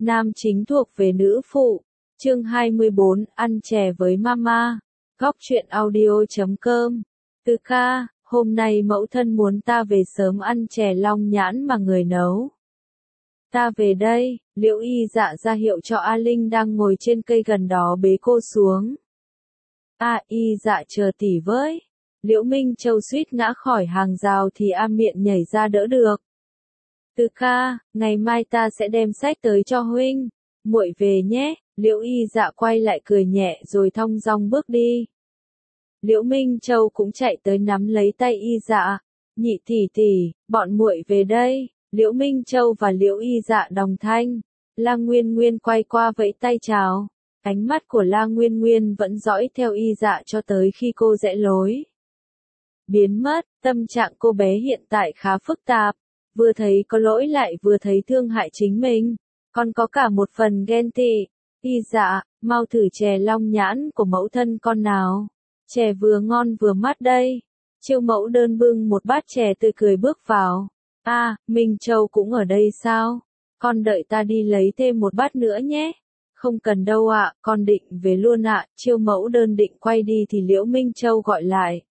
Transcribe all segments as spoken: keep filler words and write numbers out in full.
Nam chính thuộc về nữ phụ. Chương hai mươi bốn, ăn chè với mama. Góc truyện audio chấm com. Từ ca, hôm nay mẫu thân muốn ta về sớm ăn chè long nhãn mà người nấu. Ta về đây, Liễu Y Dạ ra hiệu cho A Linh đang ngồi trên cây gần đó bế cô xuống. A Y Dạ chờ tỷ với. Liễu Minh Châu suýt ngã khỏi hàng rào thì A Miện nhảy ra đỡ được. Từ ca, ngày mai ta sẽ đem sách tới cho huynh. Muội về nhé. Liễu Y Dạ quay lại cười nhẹ rồi thong dong bước đi. Liễu Minh Châu cũng chạy tới nắm lấy tay Y Dạ. Nhị tỷ tỷ, bọn muội về đây. Liễu Minh Châu và Liễu Y Dạ đồng thanh. La Nguyên Nguyên quay qua vẫy tay chào. Ánh mắt của La Nguyên Nguyên vẫn dõi theo Y Dạ cho tới khi cô rẽ lối. Biến mất, tâm trạng cô bé hiện tại khá phức tạp. Vừa thấy có lỗi lại vừa thấy thương hại chính mình. Còn có cả một phần ghen tị. Y Dạ, mau thử chè long nhãn của mẫu thân con nào. Chè vừa ngon vừa mát đây. Chiêu Mẫu Đơn bưng một bát chè tươi cười bước vào. A, à, Minh Châu cũng ở đây sao? Con đợi ta đi lấy thêm một bát nữa nhé. Không cần đâu ạ, à, con định về luôn ạ. À. Chiêu Mẫu Đơn định quay đi thì Liễu Minh Châu gọi lại.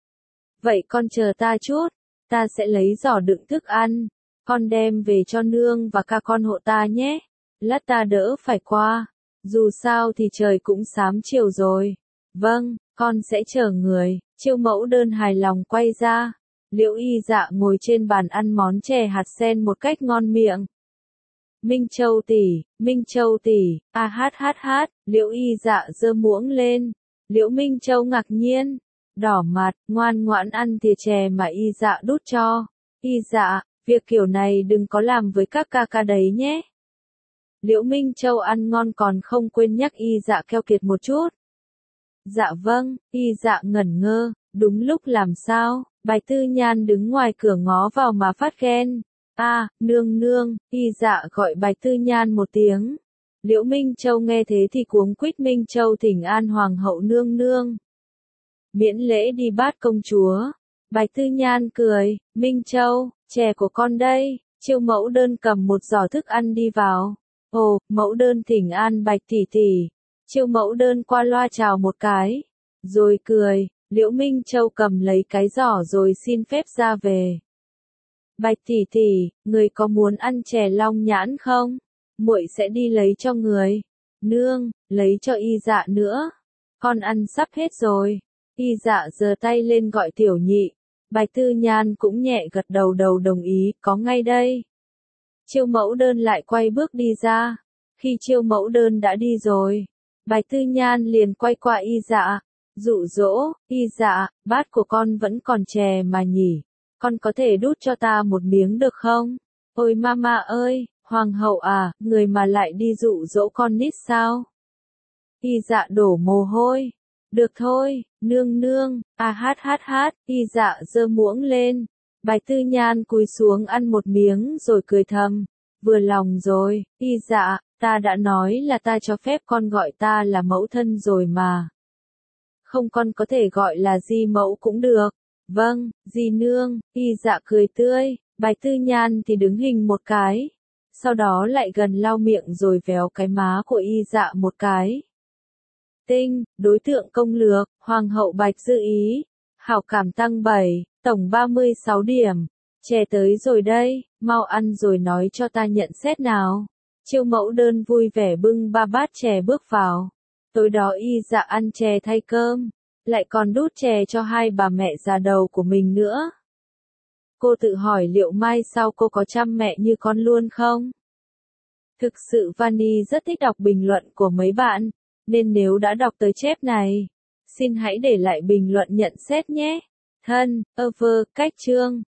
Vậy con chờ ta chút, ta sẽ lấy giỏ đựng thức ăn. Con đem về cho nương và ca con hộ ta nhé. Lát ta đỡ phải qua. Dù sao thì trời cũng xám chiều rồi. Vâng, con sẽ chờ người. Chiêu Mẫu Đơn hài lòng quay ra. Liễu Y Dạ ngồi trên bàn ăn món chè hạt sen một cách ngon miệng. Minh Châu tỷ, Minh Châu tỷ, a hát hát hát, Liễu Y Dạ giơ muỗng lên. Liễu Minh Châu ngạc nhiên, đỏ mặt, ngoan ngoãn ăn thìa chè mà Y Dạ đút cho. Y Dạ, việc kiểu này đừng có làm với các ca ca đấy nhé. Liễu Minh Châu ăn ngon còn không quên nhắc Y Dạ keo kiệt một chút. Dạ vâng, Y Dạ ngẩn ngơ, đúng lúc làm sao? Bạch Tư Nhan đứng ngoài cửa ngó vào mà phát ghen. A, à, nương nương, Y Dạ gọi Bạch Tư Nhan một tiếng. Liễu Minh Châu nghe thế thì cuống quýt Minh Châu thỉnh an hoàng hậu nương nương. Miễn lễ đi bát công chúa. Bạch Tư Nhan cười, Minh Châu, chè của con đây. Chiêu Mẫu Đơn cầm một giỏ thức ăn đi vào. Ồ, Mẫu Đơn thỉnh an Bạch tỷ tỷ. Chiêu Mẫu Đơn qua loa chào một cái. Rồi cười. Liễu Minh Châu cầm lấy cái giỏ rồi xin phép ra về. Bạch tỷ tỷ, người có muốn ăn chè long nhãn không? Muội sẽ đi lấy cho người. Nương, lấy cho Y Dạ nữa. Con ăn sắp hết rồi. Y Dạ giơ tay lên gọi tiểu nhị. Bạch Tư Nhan cũng nhẹ gật đầu đầu đồng ý, có ngay đây. Chiêu Mẫu Đơn lại quay bước đi ra. Khi Chiêu Mẫu Đơn đã đi rồi, Bạch Tư Nhan liền quay qua Y Dạ. Dụ dỗ, Y Dạ, bát của con vẫn còn chè mà nhỉ. Con có thể đút cho ta một miếng được không? Ôi mama ơi, hoàng hậu à, người mà lại đi dụ dỗ con nít sao? Y Dạ đổ mồ hôi. Được thôi, nương nương, a hát hát hát, Y Dạ giơ muỗng lên. Bạch Tư Nhan cúi xuống ăn một miếng rồi cười thầm. Vừa lòng rồi, Y Dạ, ta đã nói là ta cho phép con gọi ta là mẫu thân rồi mà. Không, con có thể gọi là di mẫu cũng được. Vâng, di nương. Y Dạ cười tươi. Bạch Tư Nhan thì đứng hình một cái. Sau đó lại gần lau miệng rồi véo cái má của Y Dạ một cái. Tinh, đối tượng công lược, hoàng hậu Bạch Dư Ý. Hảo cảm tăng bảy, tổng ba mươi sáu điểm. Chè tới rồi đây, mau ăn rồi nói cho ta nhận xét nào. Chiêu Mẫu Đơn vui vẻ bưng ba bát chè bước vào. Tối đó Y Dạ ăn chè thay cơm, lại còn đút chè cho hai bà mẹ già đầu của mình nữa. Cô tự hỏi liệu mai sau cô có chăm mẹ như con luôn không? Thực sự Vani rất thích đọc bình luận của mấy bạn, nên nếu đã đọc tới chép này, xin hãy để lại bình luận nhận xét nhé. Thân, over, cách chương.